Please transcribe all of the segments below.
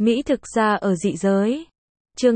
Mỹ thực ra ở dị giới. Chương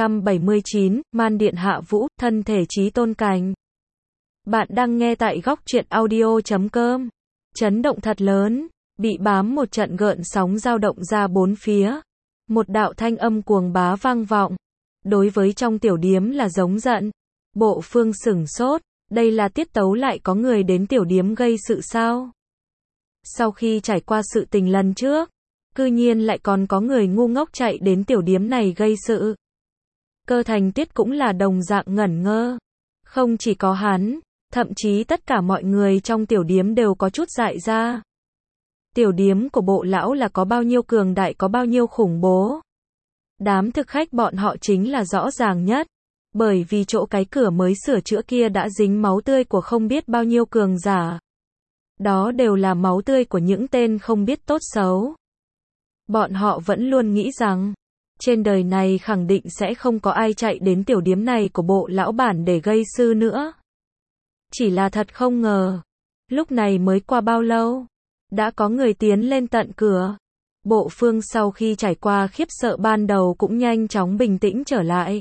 279, Man Điện Hạ Vũ, thân thể chí tôn cảnh. Bạn đang nghe tại góc truyện audio.com. Chấn động thật lớn, bị bám một trận gợn sóng dao động ra bốn phía. Một đạo thanh âm cuồng bá vang vọng. Đối với trong tiểu điếm là giống giận. Bộ Phương sửng sốt, đây là tiết tấu lại có người đến tiểu điếm gây sự sao? Sau khi trải qua sự tình lần trước, cư nhiên lại còn có người ngu ngốc chạy đến tiểu điếm này gây sự. Cơ Thành Tuyết cũng là đồng dạng ngẩn ngơ. Không chỉ có hắn, thậm chí tất cả mọi người trong tiểu điếm đều có chút dại ra. Tiểu điếm của bộ lão là có bao nhiêu cường đại, có bao nhiêu khủng bố. Đám thực khách bọn họ chính là rõ ràng nhất. Bởi vì chỗ cái cửa mới sửa chữa kia đã dính máu tươi của không biết bao nhiêu cường giả. Đó đều là máu tươi của những tên không biết tốt xấu. Bọn họ vẫn luôn nghĩ rằng, trên đời này khẳng định sẽ không có ai chạy đến tiểu điếm này của bộ lão bản để gây sự nữa. Chỉ là thật không ngờ, lúc này mới qua bao lâu, đã có người tiến lên tận cửa. Bộ Phương sau khi trải qua khiếp sợ ban đầu cũng nhanh chóng bình tĩnh trở lại.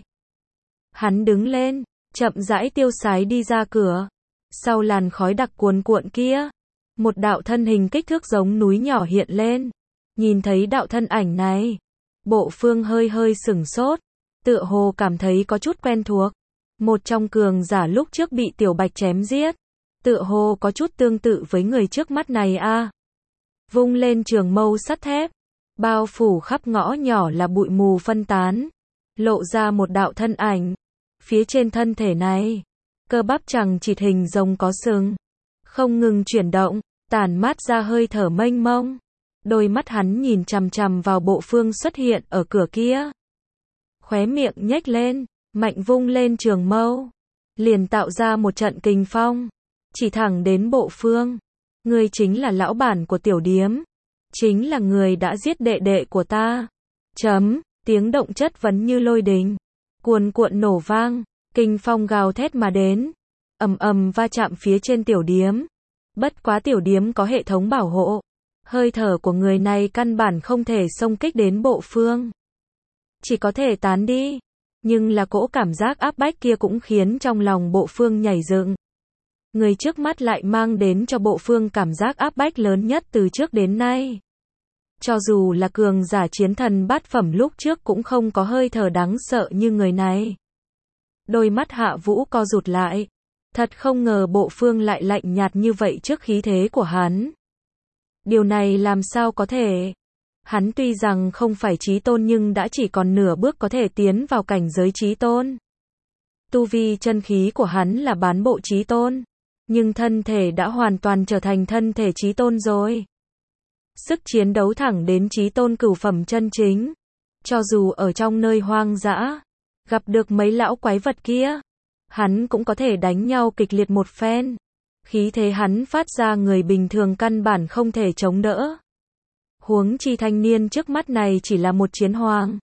Hắn đứng lên, chậm rãi tiêu sái đi ra cửa. Sau làn khói đặc cuồn cuộn kia, một đạo thân hình kích thước giống núi nhỏ hiện lên. Nhìn thấy đạo thân ảnh này, Bộ Phương hơi hơi sửng sốt, tựa hồ cảm thấy có chút quen thuộc. Một trong cường giả lúc trước bị Tiểu Bạch chém giết, tựa hồ có chút tương tự với người trước mắt này a. Vung lên trường mâu sắt thép, bao phủ khắp ngõ nhỏ là bụi mù phân tán, lộ ra một đạo thân ảnh. Phía trên thân thể này, cơ bắp chằng chịt hình rồng có sừng, không ngừng chuyển động, tản mát ra hơi thở mênh mông. Đôi mắt hắn nhìn chằm chằm vào Bộ Phương xuất hiện ở cửa kia. Khóe miệng nhếch lên, mạnh vung lên trường mâu, liền tạo ra một trận kình phong, chỉ thẳng đến Bộ Phương. Ngươi chính là lão bản của tiểu điếm, chính là người đã giết đệ đệ của ta. Tiếng động chất vấn như lôi đình, cuồn cuộn nổ vang, kình phong gào thét mà đến, ầm ầm va chạm phía trên tiểu điếm. Bất quá tiểu điếm có hệ thống bảo hộ, hơi thở của người này căn bản không thể xông kích đến Bộ Phương, chỉ có thể tán đi. Nhưng là cỗ cảm giác áp bách kia cũng khiến trong lòng Bộ Phương nhảy dựng. Người trước mắt lại mang đến cho Bộ Phương cảm giác áp bách lớn nhất từ trước đến nay. Cho dù là cường giả chiến thần bát phẩm lúc trước cũng không có hơi thở đáng sợ như người này. Đôi mắt Hạ Vũ co rụt lại. Thật không ngờ Bộ Phương lại lạnh nhạt như vậy trước khí thế của hắn. Điều này làm sao có thể? Hắn tuy rằng không phải chí tôn nhưng đã chỉ còn nửa bước có thể tiến vào cảnh giới chí tôn. Tu vi chân khí của hắn là bán bộ chí tôn, nhưng thân thể đã hoàn toàn trở thành thân thể chí tôn rồi. Sức chiến đấu thẳng đến chí tôn cửu phẩm chân chính. Cho dù ở trong nơi hoang dã, gặp được mấy lão quái vật kia, hắn cũng có thể đánh nhau kịch liệt một phen. Khí thế hắn phát ra người bình thường căn bản không thể chống đỡ. Huống chi thanh niên trước mắt này chỉ là một chiến hoàng.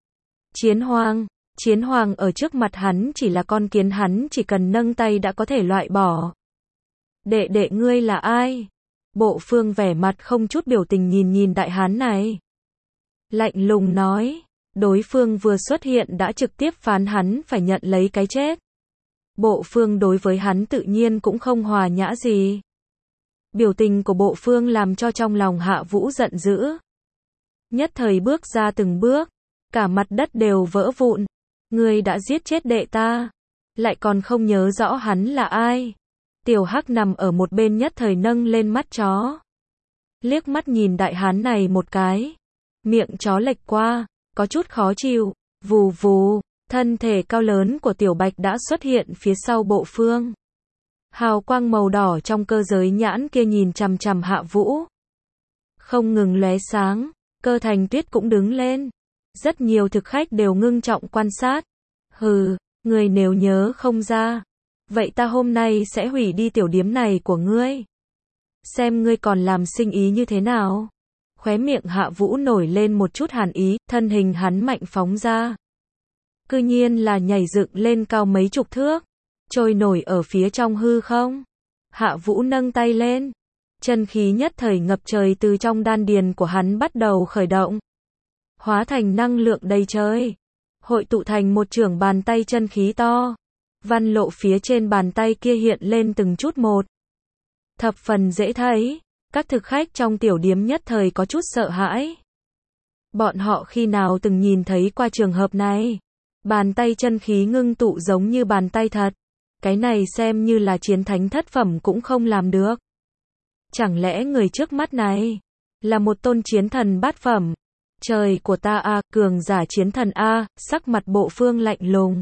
Chiến hoàng ở trước mặt hắn chỉ là con kiến, hắn chỉ cần nâng tay đã có thể loại bỏ. Đệ đệ ngươi là ai? Bộ Phương vẻ mặt không chút biểu tình nhìn đại hán này. Lạnh lùng nói, đối phương vừa xuất hiện đã trực tiếp phán hắn phải nhận lấy cái chết. Bộ Phương đối với hắn tự nhiên cũng không hòa nhã gì. Biểu tình của Bộ Phương làm cho trong lòng Hạ Vũ giận dữ. Nhất thời bước ra từng bước, cả mặt đất đều vỡ vụn. Ngươi đã giết chết đệ ta, lại còn không nhớ rõ hắn là ai. Tiểu Hắc nằm ở một bên nhất thời nâng lên mắt chó. Liếc mắt nhìn đại hán này một cái. Miệng chó lệch qua, có chút khó chịu. Vù vù, thân thể cao lớn của Tiểu Bạch đã xuất hiện phía sau Bộ Phương. Hào quang màu đỏ trong cơ giới nhãn kia nhìn chằm chằm Hạ Vũ, không ngừng lóe sáng. Cơ Thành Tuyết cũng đứng lên. Rất nhiều thực khách đều ngưng trọng quan sát. Hừ, người nếu nhớ không ra, vậy ta hôm nay sẽ hủy đi tiểu điếm này của ngươi. Xem ngươi còn làm sinh ý như thế nào. Khóe miệng Hạ Vũ nổi lên một chút hàn ý, thân hình hắn mạnh phóng ra. Cư nhiên là nhảy dựng lên cao mấy chục thước, trôi nổi ở phía trong hư không. Hạ Vũ nâng tay lên, chân khí nhất thời ngập trời từ trong đan điền của hắn bắt đầu khởi động. hóa thành năng lượng đầy trời, hội tụ thành một chưởng bàn tay chân khí to. Văn lộ phía trên bàn tay kia hiện lên từng chút một. Thập phần dễ thấy, các thực khách trong tiểu điếm nhất thời có chút sợ hãi. Bọn họ khi nào từng nhìn thấy qua trường hợp này. Bàn tay chân khí ngưng tụ giống như bàn tay thật. Cái này xem như là chiến thánh thất phẩm cũng không làm được. Chẳng lẽ người trước mắt này là một tôn chiến thần bát phẩm? Trời của ta a, cường giả chiến thần a, sắc mặt Bộ Phương lạnh lùng.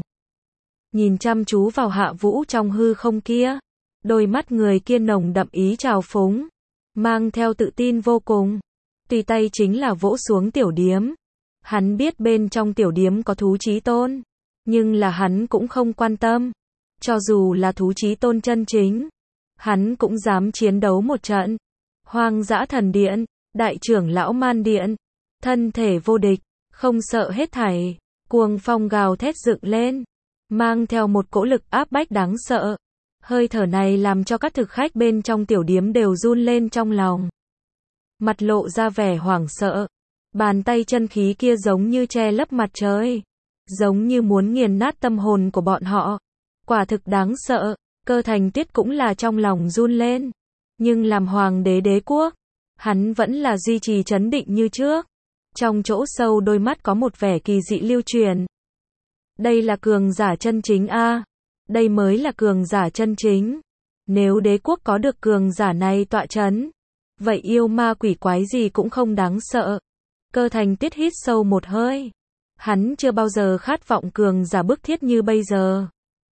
Nhìn chăm chú vào Hạ Vũ trong hư không kia. Đôi mắt người kia nồng đậm ý trào phúng, mang theo tự tin vô cùng. Tùy tay chính là vỗ xuống tiểu điếm. Hắn biết bên trong tiểu điếm có thú chí tôn, nhưng là hắn cũng không quan tâm. Cho dù là thú chí tôn chân chính, hắn cũng dám chiến đấu một trận. Hoang dã thần điện, đại trưởng lão Man điện, thân thể vô địch, không sợ hết thảy, cuồng phong gào thét dựng lên, mang theo một cỗ lực áp bách đáng sợ. Hơi thở này làm cho các thực khách bên trong tiểu điếm đều run lên trong lòng. Mặt lộ ra vẻ hoảng sợ. Bàn tay chân khí kia giống như che lấp mặt trời, giống như muốn nghiền nát tâm hồn của bọn họ. Quả thực đáng sợ. Cơ Thành Tuyết cũng là trong lòng run lên. Nhưng làm hoàng đế đế quốc, hắn vẫn là duy trì trấn định như trước. Trong chỗ sâu đôi mắt có một vẻ kỳ dị lưu truyền. Đây là cường giả chân chính a. Đây mới là cường giả chân chính. Nếu đế quốc có được cường giả này tọa trấn, vậy yêu ma quỷ quái gì cũng không đáng sợ. Cơ Thành Tuyết hít sâu một hơi. Hắn chưa bao giờ khát vọng cường giả bức thiết như bây giờ.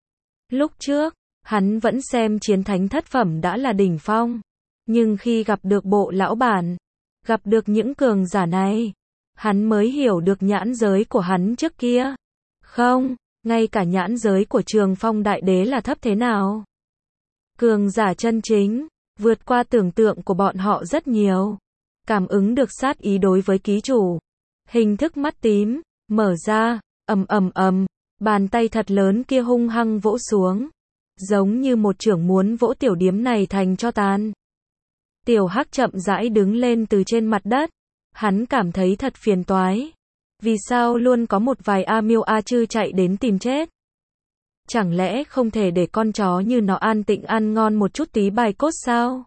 Lúc trước, hắn vẫn xem chiến thánh thất phẩm đã là đỉnh phong. Nhưng khi gặp được Bộ lão bản, gặp được những cường giả này, hắn mới hiểu được nhãn giới của hắn trước kia. Không, ngay cả nhãn giới của Trường Phong Đại Đế là thấp thế nào. Cường giả chân chính, vượt qua tưởng tượng của bọn họ rất nhiều. Cảm ứng được sát ý đối với ký chủ. Hình thức mắt tím, mở ra, ầm ầm ầm, bàn tay thật lớn kia hung hăng vỗ xuống. Giống như một chưởng muốn vỗ tiểu điếm này thành tro tàn. Tiểu Hắc chậm rãi đứng lên từ trên mặt đất. Hắn cảm thấy thật phiền toái. Vì sao luôn có một vài A Miêu A Chư chạy đến tìm chết? Chẳng lẽ không thể để con chó như nó an tịnh ăn ngon một chút tí bài cốt sao?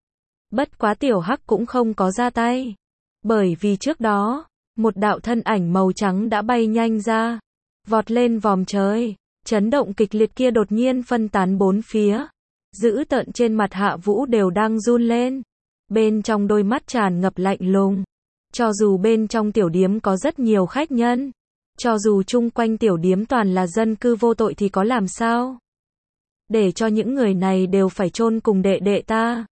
Bất quá Tiểu Hắc cũng không có ra tay. Bởi vì trước đó, một đạo thân ảnh màu trắng đã bay nhanh ra. Vọt lên vòm trời. Chấn động kịch liệt kia đột nhiên phân tán bốn phía. Dữ tợn trên mặt Hạ Vũ đều đang run lên. Bên trong đôi mắt tràn ngập lạnh lùng. Cho dù bên trong tiểu điếm có rất nhiều khách nhân, cho dù chung quanh tiểu điếm toàn là dân cư vô tội thì có làm sao? Để cho những người này đều phải chôn cùng đệ đệ ta.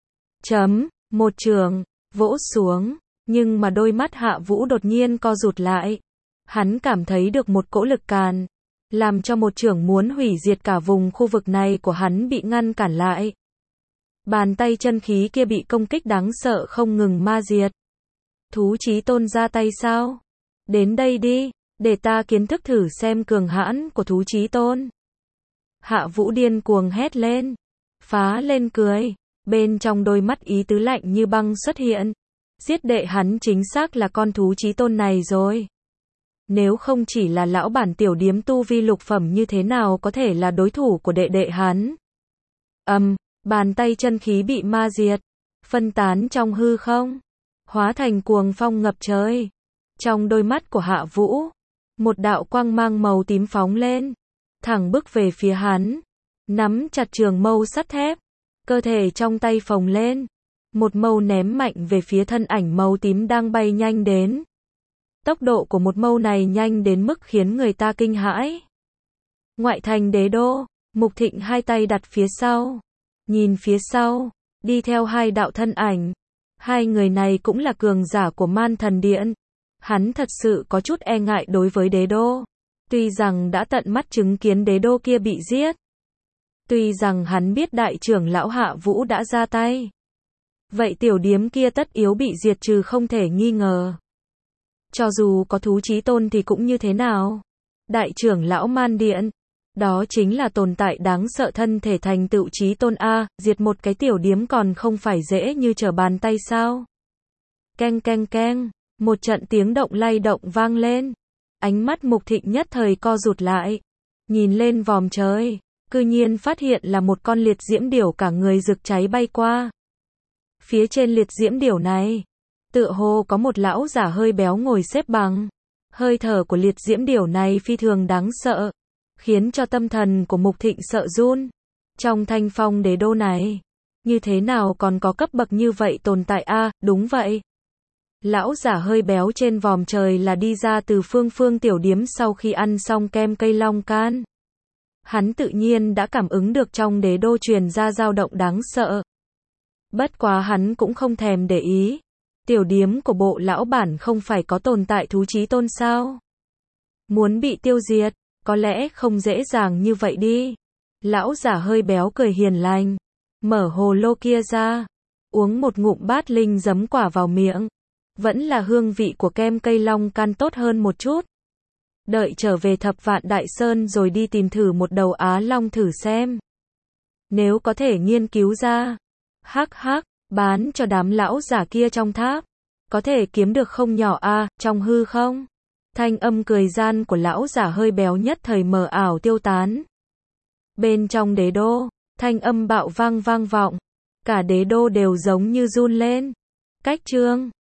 Một trường, vỗ xuống, nhưng mà đôi mắt Hạ Vũ đột nhiên co rụt lại. Hắn cảm thấy được một cỗ lực càn, làm cho một chưởng muốn hủy diệt cả vùng khu vực này của hắn bị ngăn cản lại. Bàn tay chân khí kia bị công kích đáng sợ không ngừng ma diệt. Thú chí tôn ra tay sao? Đến đây đi, để ta kiến thức thử xem cường hãn của thú chí tôn. Hạ Vũ điên cuồng hét lên, phá lên cười, bên trong đôi mắt ý tứ lạnh như băng xuất hiện. Giết đệ hắn chính xác là con thú chí tôn này rồi. Nếu không chỉ là lão bản tiểu điếm tu vi lục phẩm như thế nào có thể là đối thủ của đệ đệ hắn. Bàn tay chân khí bị ma diệt, phân tán trong hư không, hóa thành cuồng phong ngập trời. Trong đôi mắt của Hạ Vũ, một đạo quang mang màu tím phóng lên, thẳng bước về phía hắn, nắm chặt trường mâu sắt thép, cơ thể trong tay phồng lên, một mâu ném mạnh về phía thân ảnh màu tím đang bay nhanh đến. Tốc độ của một mâu này nhanh đến mức khiến người ta kinh hãi. Ngoại thành đế đô, Mục Thịnh hai tay đặt phía sau, nhìn phía sau, đi theo hai đạo thân ảnh. Hai người này cũng là cường giả của Man Thần Điện. Hắn thật sự có chút e ngại đối với đế đô. Tuy rằng đã tận mắt chứng kiến đế đô kia bị giết. Tuy rằng hắn biết đại trưởng lão Hạ Vũ đã ra tay. Vậy tiểu điếm kia tất yếu bị diệt trừ không thể nghi ngờ. Cho dù có thú chí tôn thì cũng như thế nào? Đại trưởng lão Man Điện, đó chính là tồn tại đáng sợ thân thể thành tựu chí tôn a, diệt một cái tiểu điếm còn không phải dễ như trở bàn tay sao? Keng keng keng, Một trận tiếng động lay động vang lên. Ánh mắt Mục Thịnh nhất thời co rụt lại. Nhìn lên vòm trời, cư nhiên phát hiện là một con liệt diễm điểu cả người rực cháy bay qua. Phía trên liệt diễm điểu này, tựa hồ có một lão giả hơi béo ngồi xếp bằng. Hơi thở của liệt diễm điểu này phi thường đáng sợ, khiến cho tâm thần của Mục Thịnh sợ run. Trong Thanh Phong đế đô này, như thế nào còn có cấp bậc như vậy tồn tại a? Đúng vậy. Lão giả hơi béo trên vòm trời là đi ra từ Phương Phương tiểu điếm sau khi ăn xong kem cây long can. Hắn tự nhiên đã cảm ứng được trong đế đô truyền ra dao động đáng sợ. Bất quá hắn cũng không thèm để ý. Tiểu điếm của bộ lão bản không phải có tồn tại thú chí tôn sao? Muốn bị tiêu diệt, có lẽ không dễ dàng như vậy đi. Lão giả hơi béo cười hiền lành, mở hồ lô kia ra, uống một ngụm bát linh giấm quả vào miệng. Vẫn là hương vị của kem cây long can tốt hơn một chút. Đợi trở về Thập Vạn Đại Sơn rồi đi tìm thử một đầu Á Long thử xem. Nếu có thể nghiên cứu ra, hắc hắc, bán cho đám lão giả kia trong tháp, có thể kiếm được không nhỏ a, trong hư không? Thanh âm cười gian của lão giả hơi béo nhất thời mờ ảo tiêu tán. Bên trong đế đô, thanh âm bạo vang vang vọng, cả đế đô đều giống như run lên. Cách chương